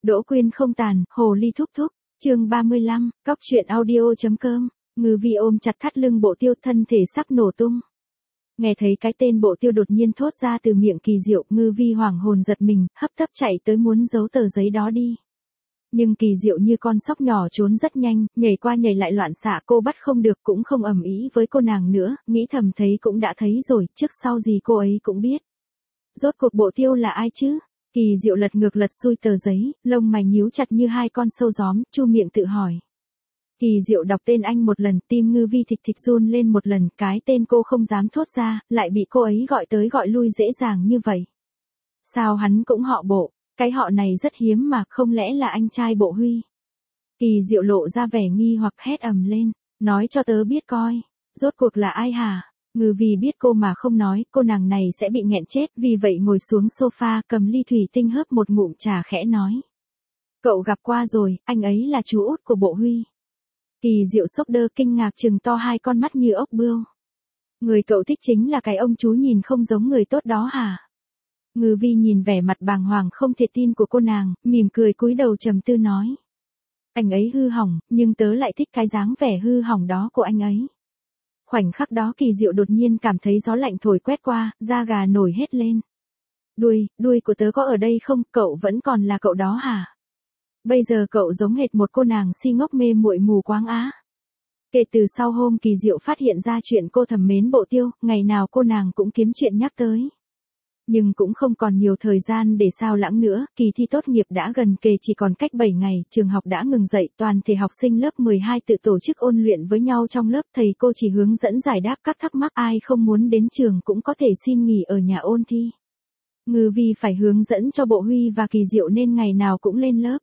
Đỗ Quyên không tàn, hồ ly thúc thúc, chương 35, cóc truyện audio.com, Ngư Vi ôm chặt thắt lưng Bộ Tiêu, thân thể sắp nổ tung. Nghe thấy cái tên Bộ Tiêu đột nhiên thốt ra từ miệng Kỳ Diệu, Ngư Vi hoảng hồn giật mình, hấp tấp chạy tới muốn giấu tờ giấy đó đi. Nhưng Kỳ Diệu như con sóc nhỏ trốn rất nhanh, nhảy qua nhảy lại loạn xạ, cô bắt không được cũng không ầm ĩ với cô nàng nữa, nghĩ thầm thấy cũng đã thấy rồi, trước sau gì cô ấy cũng biết. Rốt cuộc Bộ Tiêu là ai chứ? Kỳ Diệu lật ngược lật xuôi tờ giấy, lông mày nhíu chặt như hai con sâu gióm, chu miệng tự hỏi. Kỳ Diệu đọc tên anh một lần, tim Ngư Vi thịch thịch run lên một lần, cái tên cô không dám thốt ra, lại bị cô ấy gọi tới gọi lui dễ dàng như vậy. Sao hắn cũng họ Bộ, cái họ này rất hiếm mà, không lẽ là anh trai Bộ Huy? Kỳ Diệu lộ ra vẻ nghi hoặc hét ầm lên, nói cho tớ biết coi, rốt cuộc là ai hả? Ngư Vi biết cô mà không nói, cô nàng này sẽ bị nghẹn chết, vì vậy ngồi xuống sofa, cầm ly thủy tinh hớp một ngụm trà khẽ nói. Cậu gặp qua rồi, anh ấy là chú út của Bộ Huy. Kỳ Diệu sốc đơ kinh ngạc trừng to hai con mắt như ốc bươu. Người cậu thích chính là cái ông chú nhìn không giống người tốt đó hả? Ngư Vi nhìn vẻ mặt bàng hoàng không thể tin của cô nàng, mỉm cười cúi đầu trầm tư nói. Anh ấy hư hỏng, nhưng tớ lại thích cái dáng vẻ hư hỏng đó của anh ấy. Khoảnh khắc đó Kỳ Diệu đột nhiên cảm thấy gió lạnh thổi quét qua, da gà nổi hết lên. Đuôi của tớ có ở đây không, cậu vẫn còn là cậu đó hả? Bây giờ cậu giống hệt một cô nàng si ngốc mê muội mù quáng á. Kể từ sau hôm Kỳ Diệu phát hiện ra chuyện cô thầm mến Bộ Tiêu, ngày nào cô nàng cũng kiếm chuyện nhắc tới. Nhưng cũng không còn nhiều thời gian để sao lãng nữa, kỳ thi tốt nghiệp đã gần kề, chỉ còn cách 7 ngày, trường học đã ngừng dạy, toàn thể học sinh lớp 12 tự tổ chức ôn luyện với nhau trong lớp, thầy cô chỉ hướng dẫn giải đáp các thắc mắc, ai không muốn đến trường cũng có thể xin nghỉ ở nhà ôn thi. Ngư Vi phải hướng dẫn cho Bộ Huy và Kỳ Diệu nên ngày nào cũng lên lớp.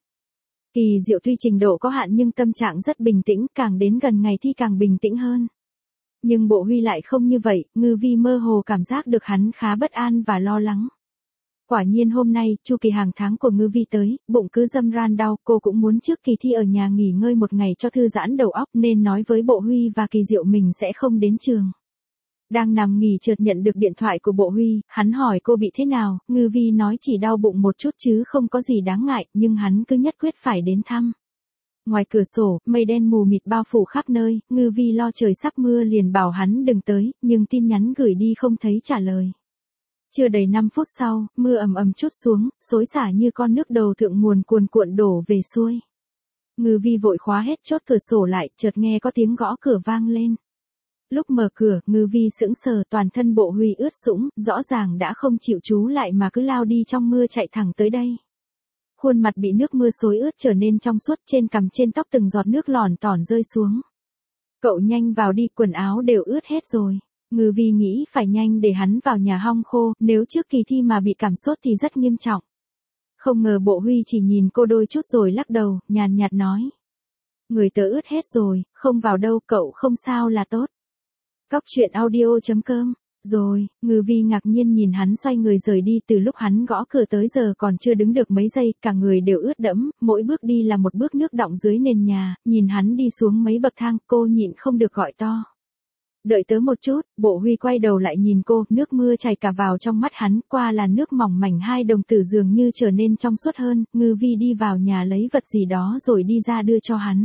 Kỳ Diệu tuy trình độ có hạn nhưng tâm trạng rất bình tĩnh, càng đến gần ngày thi càng bình tĩnh hơn. Nhưng Bộ Huy lại không như vậy, Ngư Vi mơ hồ cảm giác được hắn khá bất an và lo lắng. Quả nhiên hôm nay, chu kỳ hàng tháng của Ngư Vi tới, bụng cứ râm ran đau, cô cũng muốn trước kỳ thi ở nhà nghỉ ngơi một ngày cho thư giãn đầu óc nên nói với Bộ Huy và Kỳ Diệu mình sẽ không đến trường. Đang nằm nghỉ chợt nhận được điện thoại của Bộ Huy, hắn hỏi cô bị thế nào, Ngư Vi nói chỉ đau bụng một chút chứ không có gì đáng ngại, nhưng hắn cứ nhất quyết phải đến thăm. Ngoài cửa sổ, mây đen mù mịt bao phủ khắp nơi, Ngư Vi lo trời sắp mưa liền bảo hắn đừng tới, nhưng tin nhắn gửi đi không thấy trả lời. Chưa đầy 5 phút sau, mưa ầm ầm trút xuống, xối xả như con nước đầu thượng nguồn cuồn cuộn đổ về xuôi. Ngư Vi vội khóa hết chốt cửa sổ lại, chợt nghe có tiếng gõ cửa vang lên. Lúc mở cửa, Ngư Vi sững sờ, toàn thân Bộ Huy ướt sũng, rõ ràng đã không chịu trú lại mà cứ lao đi trong mưa chạy thẳng tới đây. Khuôn mặt bị nước mưa xối ướt trở nên trong suốt, trên cằm trên tóc từng giọt nước lỏn tỏn rơi xuống. Cậu nhanh vào đi, quần áo đều ướt hết rồi. Ngư Vi nghĩ phải nhanh để hắn vào nhà hong khô, nếu trước kỳ thi mà bị cảm sốt thì rất nghiêm trọng. Không ngờ Bộ Huy chỉ nhìn cô đôi chút rồi lắc đầu, nhàn nhạt nói. Người tớ ướt hết rồi, không vào đâu, cậu không sao là tốt. Cóc truyện audio.com. Rồi, Ngư Vi ngạc nhiên nhìn hắn xoay người rời đi, từ lúc hắn gõ cửa tới giờ còn chưa đứng được mấy giây, cả người đều ướt đẫm, mỗi bước đi là một bước nước đọng dưới nền nhà, nhìn hắn đi xuống mấy bậc thang, cô nhịn không được gọi to. Đợi tớ một chút, Bộ Huy quay đầu lại nhìn cô, nước mưa chảy cả vào trong mắt hắn, qua làn nước mỏng mảnh hai đồng tử dường như trở nên trong suốt hơn, Ngư Vi đi vào nhà lấy vật gì đó rồi đi ra đưa cho hắn.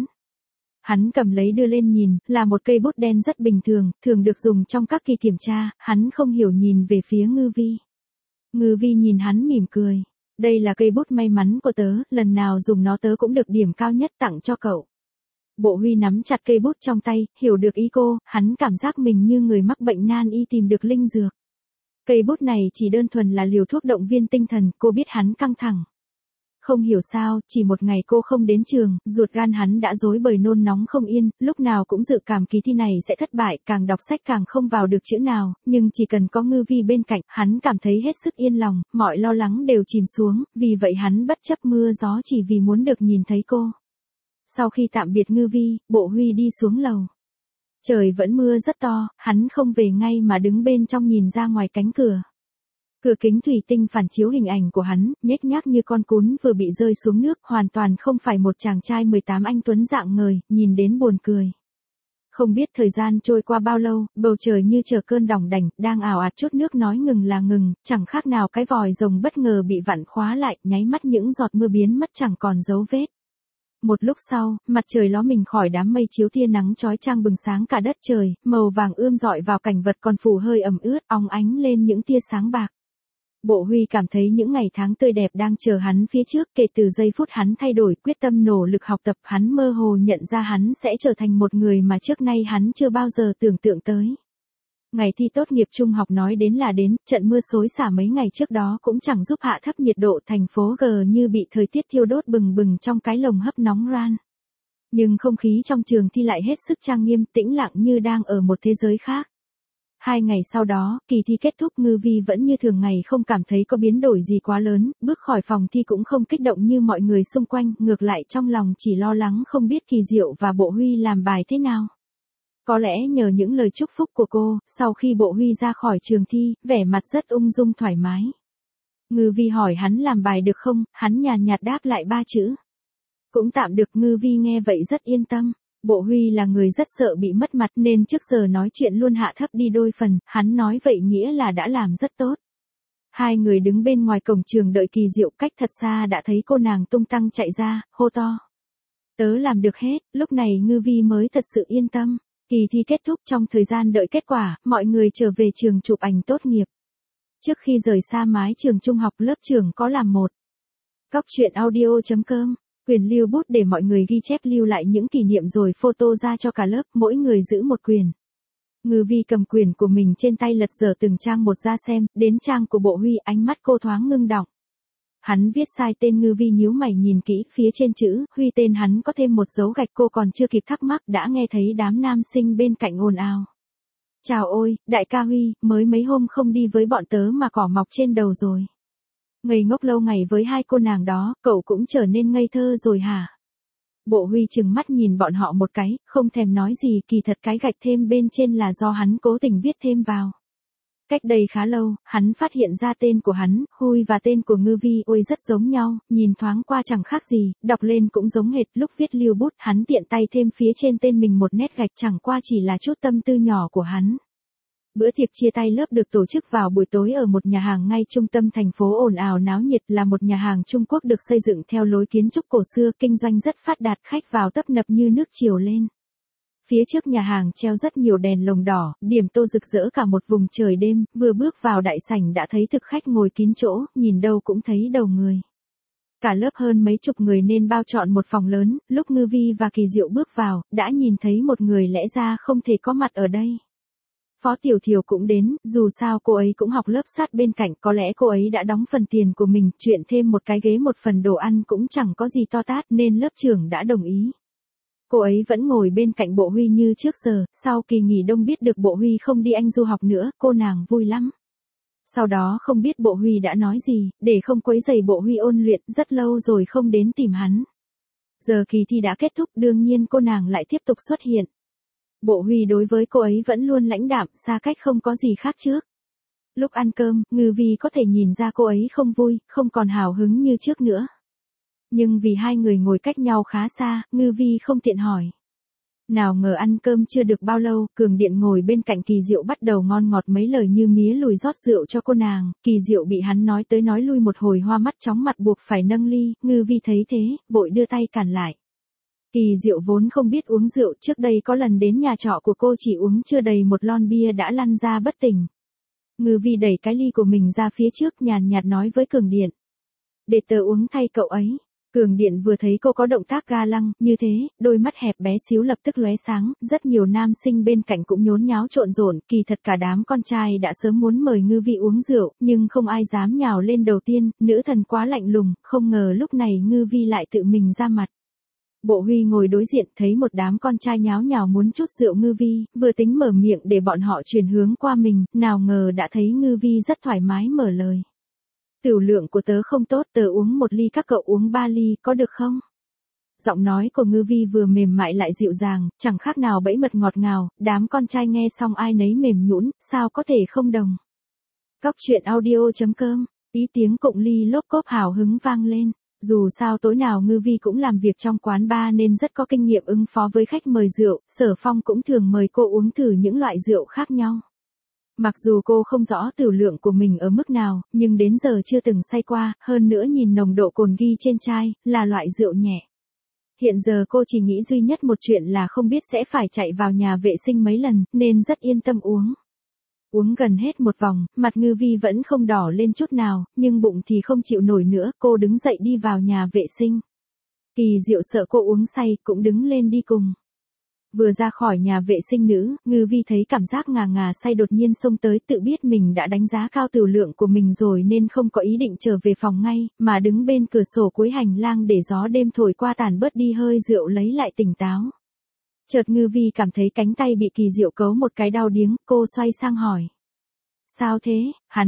Hắn cầm lấy đưa lên nhìn, là một cây bút đen rất bình thường, thường được dùng trong các kỳ kiểm tra, hắn không hiểu nhìn về phía Ngư Vi. Ngư Vi nhìn hắn mỉm cười. Đây là cây bút may mắn của tớ, lần nào dùng nó tớ cũng được điểm cao nhất, tặng cho cậu. Bộ Huy nắm chặt cây bút trong tay, hiểu được ý cô, hắn cảm giác mình như người mắc bệnh nan y tìm được linh dược. Cây bút này chỉ đơn thuần là liều thuốc động viên tinh thần, cô biết hắn căng thẳng. Không hiểu sao, chỉ một ngày cô không đến trường, ruột gan hắn đã rối bời nôn nóng không yên, lúc nào cũng dự cảm kỳ thi này sẽ thất bại, càng đọc sách càng không vào được chữ nào, nhưng chỉ cần có Ngư Vi bên cạnh, hắn cảm thấy hết sức yên lòng, mọi lo lắng đều chìm xuống, vì vậy hắn bất chấp mưa gió chỉ vì muốn được nhìn thấy cô. Sau khi tạm biệt Ngư Vi, Bộ Huy đi xuống lầu. Trời vẫn mưa rất to, hắn không về ngay mà đứng bên trong nhìn ra ngoài cánh cửa. Cửa kính thủy tinh phản chiếu hình ảnh của hắn, nhếch nhác như con cún vừa bị rơi xuống nước, hoàn toàn không phải một chàng trai 18 anh tuấn dạng ngời, nhìn đến buồn cười. Không biết thời gian trôi qua bao lâu, bầu trời như chờ cơn đỏng đành, đang ào ạt chút nước nói ngừng là ngừng, chẳng khác nào cái vòi rồng bất ngờ bị vặn khóa lại, nháy mắt những giọt mưa biến mất chẳng còn dấu vết. Một lúc sau, mặt trời ló mình khỏi đám mây chiếu tia nắng chói chang bừng sáng cả đất trời, màu vàng ươm rọi vào cảnh vật còn phủ hơi ẩm ướt, óng ánh lên những tia sáng bạc. Bộ Huy cảm thấy những ngày tháng tươi đẹp đang chờ hắn phía trước, kể từ giây phút hắn thay đổi quyết tâm nỗ lực học tập, hắn mơ hồ nhận ra hắn sẽ trở thành một người mà trước nay hắn chưa bao giờ tưởng tượng tới. Ngày thi tốt nghiệp trung học nói đến là đến, trận mưa xối xả mấy ngày trước đó cũng chẳng giúp hạ thấp nhiệt độ thành phố G như bị thời tiết thiêu đốt bừng bừng trong cái lồng hấp nóng ran. Nhưng không khí trong trường thi lại hết sức trang nghiêm, tĩnh lặng như đang ở một thế giới khác. 2 ngày sau đó, kỳ thi kết thúc, Ngư Vi vẫn như thường ngày, không cảm thấy có biến đổi gì quá lớn, bước khỏi phòng thi cũng không kích động như mọi người xung quanh, ngược lại trong lòng chỉ lo lắng không biết Kỳ Diệu và Bộ Huy làm bài thế nào. Có lẽ nhờ những lời chúc phúc của cô, sau khi Bộ Huy ra khỏi trường thi, vẻ mặt rất ung dung thoải mái. Ngư Vi hỏi hắn làm bài được không, hắn nhàn nhạt đáp lại 3 chữ. Cũng tạm được. Ngư Vi nghe vậy rất yên tâm. Bộ Huy là người rất sợ bị mất mặt nên trước giờ nói chuyện luôn hạ thấp đi đôi phần, hắn nói vậy nghĩa là đã làm rất tốt. Hai người đứng bên ngoài cổng trường đợi Kỳ Diệu, cách thật xa đã thấy cô nàng tung tăng chạy ra, hô to. Tớ làm được hết, lúc này Ngư Vi mới thật sự yên tâm. Kỳ thi kết thúc, trong thời gian đợi kết quả, mọi người trở về trường chụp ảnh tốt nghiệp. Trước khi rời xa mái trường trung học, lớp trưởng có làm một. Cóc truyện audio.com, quyền lưu bút để mọi người ghi chép lưu lại những kỷ niệm rồi photo ra cho cả lớp, mỗi người giữ một quyền. Ngư Vi cầm quyền của mình trên tay lật dở từng trang một ra xem, đến trang của Bộ Huy, ánh mắt cô thoáng ngưng đọng. Hắn viết sai tên. Ngư Vi nhíu mày nhìn kỹ, phía trên chữ Huy tên hắn có thêm một dấu gạch, cô còn chưa kịp thắc mắc đã nghe thấy đám nam sinh bên cạnh ồn ào. Chào ôi, đại ca Huy, mới mấy hôm không đi với bọn tớ mà cỏ mọc trên đầu rồi. Ngây ngốc lâu ngày với hai cô nàng đó, cậu cũng trở nên ngây thơ rồi hả? Bộ Huy trừng mắt nhìn bọn họ một cái, không thèm nói gì, kỳ thật cái gạch thêm bên trên là do hắn cố tình viết thêm vào. Cách đây khá lâu, hắn phát hiện ra tên của hắn, Huy và tên của Ngư Vi, ôi rất giống nhau, nhìn thoáng qua chẳng khác gì, đọc lên cũng giống hệt. Lúc viết lưu bút, hắn tiện tay thêm phía trên tên mình một nét gạch, chẳng qua chỉ là chút tâm tư nhỏ của hắn. Bữa tiệc chia tay lớp được tổ chức vào buổi tối ở một nhà hàng ngay trung tâm thành phố, ồn ào náo nhiệt, là một nhà hàng Trung Quốc được xây dựng theo lối kiến trúc cổ xưa, kinh doanh rất phát đạt, khách vào tấp nập như nước triều lên. Phía trước nhà hàng treo rất nhiều đèn lồng đỏ, điểm tô rực rỡ cả một vùng trời đêm, vừa bước vào đại sảnh đã thấy thực khách ngồi kín chỗ, nhìn đâu cũng thấy đầu người. Cả lớp hơn mấy chục người nên bao trọn một phòng lớn, lúc Ngư Vi và Kỳ Diệu bước vào, đã nhìn thấy một người lẽ ra không thể có mặt ở đây. Phó Tiểu Thiều cũng đến, dù sao cô ấy cũng học lớp sát bên cạnh, có lẽ cô ấy đã đóng phần tiền của mình, chuyện thêm một cái ghế một phần đồ ăn cũng chẳng có gì to tát nên lớp trưởng đã đồng ý. Cô ấy vẫn ngồi bên cạnh Bộ Huy như trước giờ, sau kỳ nghỉ đông biết được Bộ Huy không đi Anh du học nữa, cô nàng vui lắm. Sau đó không biết Bộ Huy đã nói gì, để không quấy rầy Bộ Huy ôn luyện, rất lâu rồi không đến tìm hắn. Giờ kỳ thi đã kết thúc, đương nhiên cô nàng lại tiếp tục xuất hiện. Bộ Huy đối với cô ấy vẫn luôn lãnh đạm, xa cách không có gì khác trước. Lúc ăn cơm, Ngư Vi có thể nhìn ra cô ấy không vui, không còn hào hứng như trước nữa. Nhưng vì hai người ngồi cách nhau khá xa, Ngư Vi không tiện hỏi. Nào ngờ ăn cơm chưa được bao lâu, Cường Điện ngồi bên cạnh Kỳ Diệu bắt đầu ngon ngọt mấy lời như mía lùi rót rượu cho cô nàng. Kỳ Diệu bị hắn nói tới nói lui một hồi, hoa mắt chóng mặt buộc phải nâng ly. Ngư Vi thấy thế, vội đưa tay cản lại. Kỳ Diệu vốn không biết uống rượu, trước đây có lần đến nhà trọ của cô chỉ uống chưa đầy một lon bia đã lăn ra bất tỉnh. Ngư Vi đẩy cái ly của mình ra phía trước, nhàn nhạt nói với Cường Điện. Để tớ uống thay cậu ấy. Cường Điện vừa thấy cô có động tác ga lăng, như thế, đôi mắt hẹp bé xíu lập tức lóe sáng, rất nhiều nam sinh bên cạnh cũng nhốn nháo trộn rộn, kỳ thật cả đám con trai đã sớm muốn mời Ngư Vi uống rượu, nhưng không ai dám nhào lên đầu tiên, nữ thần quá lạnh lùng, không ngờ lúc này Ngư Vi lại tự mình ra mặt. Bộ Huy ngồi đối diện thấy một đám con trai nháo nhào muốn chút rượu Ngư Vi, vừa tính mở miệng để bọn họ chuyển hướng qua mình, nào ngờ đã thấy Ngư Vi rất thoải mái mở lời. Tiểu lượng của tớ không tốt, tớ uống 1 ly, các cậu uống 3 ly, có được không? Giọng nói của Ngư Vi vừa mềm mại lại dịu dàng, chẳng khác nào bẫy mật ngọt ngào, đám con trai nghe xong ai nấy mềm nhũn, sao có thể không đồng. Cóc truyện audio.com, ý tiếng cụng ly lốp cốp hào hứng vang lên. Dù sao tối nào Ngư Vi cũng làm việc trong quán bar nên rất có kinh nghiệm ứng phó với khách mời rượu, Sở Phong cũng thường mời cô uống thử những loại rượu khác nhau. Mặc dù cô không rõ tửu lượng của mình ở mức nào, nhưng đến giờ chưa từng say qua, hơn nữa nhìn nồng độ cồn ghi trên chai, là loại rượu nhẹ. Hiện giờ cô chỉ nghĩ duy nhất một chuyện là không biết sẽ phải chạy vào nhà vệ sinh mấy lần, nên rất yên tâm uống. Uống gần hết một vòng, mặt Ngư Vi vẫn không đỏ lên chút nào, nhưng bụng thì không chịu nổi nữa, cô đứng dậy đi vào nhà vệ sinh. Kỳ Diệu sợ cô uống say, cũng đứng lên đi cùng. Vừa ra khỏi nhà vệ sinh nữ, Ngư Vi thấy cảm giác ngà ngà say đột nhiên xông tới, tự biết mình đã đánh giá cao tửu lượng của mình rồi nên không có ý định trở về phòng ngay, mà đứng bên cửa sổ cuối hành lang để gió đêm thổi qua tàn bớt đi hơi rượu lấy lại tỉnh táo. Chợt Ngư Vi cảm thấy cánh tay bị Kỳ Diệu cấu một cái đau điếng, cô xoay sang hỏi. Sao thế,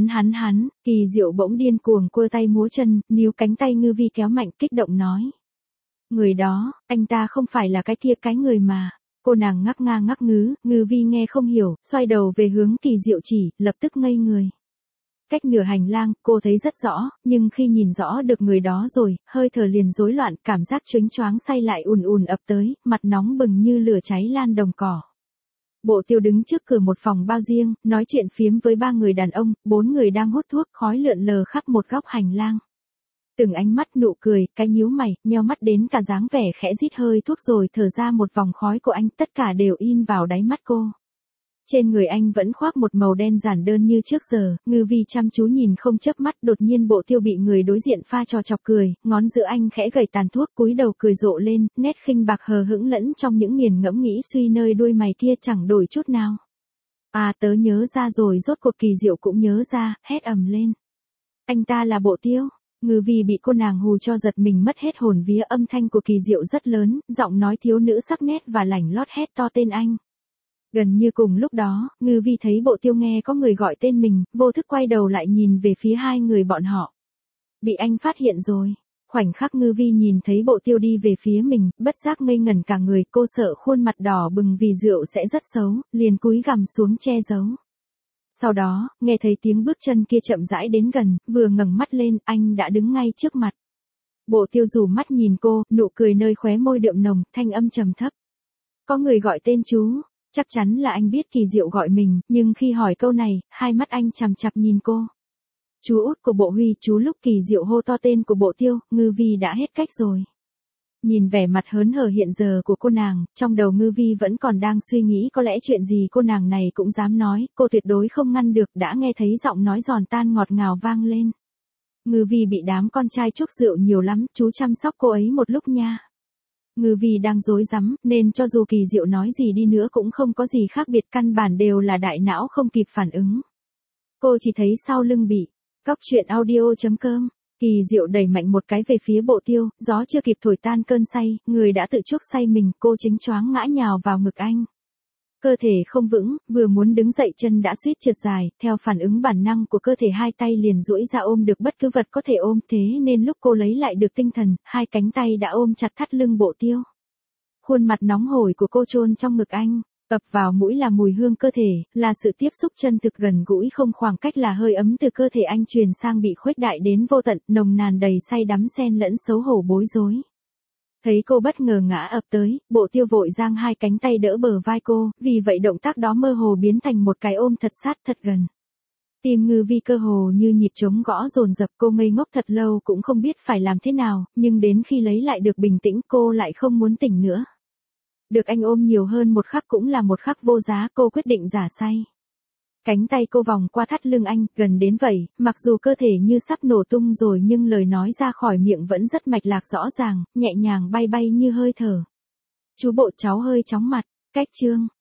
hắn, Kỳ Diệu bỗng điên cuồng cua tay múa chân, níu cánh tay Ngư Vi kéo mạnh kích động nói. Người đó, anh ta không phải là cái kia cái người mà. Cô nàng ngắc nga ngắc ngứ, Ngư Vi nghe không hiểu, xoay đầu về hướng Kỳ Diệu chỉ, lập tức ngây người. Cách nửa hành lang, cô thấy rất rõ, nhưng khi nhìn rõ được người đó rồi, hơi thở liền rối loạn, cảm giác choáng choáng say lại ùn ùn ập tới, mặt nóng bừng như lửa cháy lan đồng cỏ. Bộ Tiêu đứng trước cửa một phòng bao riêng, nói chuyện phiếm với 3 người đàn ông, 4 người đang hút thuốc, khói lượn lờ khắp một góc hành lang. Từng ánh mắt nụ cười, cái nhíu mày, nheo mắt đến cả dáng vẻ khẽ rít hơi thuốc rồi thở ra một vòng khói của anh, tất cả đều in vào đáy mắt cô. Trên người anh vẫn khoác một màu đen giản đơn như trước giờ, Ngư Vi chăm chú nhìn không chớp mắt, đột nhiên Bộ Tiêu bị người đối diện pha trò chọc cười, ngón giữa anh khẽ gẩy tàn thuốc, cúi đầu cười rộ lên, nét khinh bạc hờ hững lẫn trong những nghiền ngẫm nghĩ suy nơi đuôi mày kia chẳng đổi chút nào. À, tớ nhớ ra rồi, rốt cuộc Kỳ Diệu cũng nhớ ra, hét ầm lên. Anh ta là Bộ Tiêu. Ngư Vi bị cô nàng hù cho giật mình mất hết hồn vía, âm thanh của Kỳ Diệu rất lớn, giọng nói thiếu nữ sắc nét và lảnh lót hét to tên anh. Gần như cùng lúc đó, Ngư Vi thấy Bộ Tiêu nghe có người gọi tên mình, vô thức quay đầu lại nhìn về phía hai người bọn họ. Bị anh phát hiện rồi. Khoảnh khắc Ngư Vi nhìn thấy Bộ Tiêu đi về phía mình, bất giác ngây ngẩn cả người, cô sợ khuôn mặt đỏ bừng vì rượu sẽ rất xấu, liền cúi gằm xuống che giấu. Sau đó, nghe thấy tiếng bước chân kia chậm rãi đến gần, vừa ngẩng mắt lên, anh đã đứng ngay trước mặt. Bộ Tiêu rủ mắt nhìn cô, nụ cười nơi khóe môi đượm nồng, thanh âm trầm thấp. Có người gọi tên chú, chắc chắn là anh biết Kỳ Diệu gọi mình, nhưng khi hỏi câu này, hai mắt anh chằm chằm nhìn cô. Chú út của Bộ Huy, chú. Lúc Kỳ Diệu hô to tên của Bộ Tiêu, Ngư Vi đã hết cách rồi. Nhìn vẻ mặt hớn hở hiện giờ của cô nàng, trong đầu Ngư Vi vẫn còn đang suy nghĩ có lẽ chuyện gì cô nàng này cũng dám nói, cô tuyệt đối không ngăn được, đã nghe thấy giọng nói giòn tan ngọt ngào vang lên. Ngư Vi bị đám con trai chúc rượu nhiều lắm, chú chăm sóc cô ấy một lúc nha. Ngư Vi đang rối rắm, nên cho dù Kỳ Diệu nói gì đi nữa cũng không có gì khác biệt, căn bản đều là đại não không kịp phản ứng. Cô chỉ thấy sau lưng bị cóc truyện audio.com. Kỳ Diệu đẩy mạnh một cái về phía Bộ Tiêu, gió chưa kịp thổi tan cơn say, người đã tự chuốc say mình, cô chính choáng ngã nhào vào ngực anh. Cơ thể không vững, vừa muốn đứng dậy chân đã suýt trượt dài, theo phản ứng bản năng của cơ thể hai tay liền duỗi ra ôm được bất cứ vật có thể ôm, thế nên lúc cô lấy lại được tinh thần, hai cánh tay đã ôm chặt thắt lưng Bộ Tiêu. Khuôn mặt nóng hổi của cô chôn trong ngực anh. Ập vào mũi là mùi hương cơ thể, là sự tiếp xúc chân thực gần gũi không khoảng cách, là hơi ấm từ cơ thể anh truyền sang bị khuếch đại đến vô tận, nồng nàn đầy say đắm xen lẫn xấu hổ bối rối. Thấy cô bất ngờ ngã ập tới, Bộ Tiêu vội giang hai cánh tay đỡ bờ vai cô, vì vậy động tác đó mơ hồ biến thành một cái ôm thật sát thật gần. Tim Ngư Vi cơ hồ như nhịp trống gõ dồn dập, cô ngây ngốc thật lâu cũng không biết phải làm thế nào, nhưng đến khi lấy lại được bình tĩnh cô lại không muốn tỉnh nữa. Được anh ôm nhiều hơn một khắc cũng là một khắc vô giá, cô quyết định giả say. Cánh tay cô vòng qua thắt lưng anh, gần đến vậy, mặc dù cơ thể như sắp nổ tung rồi nhưng lời nói ra khỏi miệng vẫn rất mạch lạc rõ ràng, nhẹ nhàng bay bay như hơi thở. Chú Bộ, cháu hơi chóng mặt, cách chương.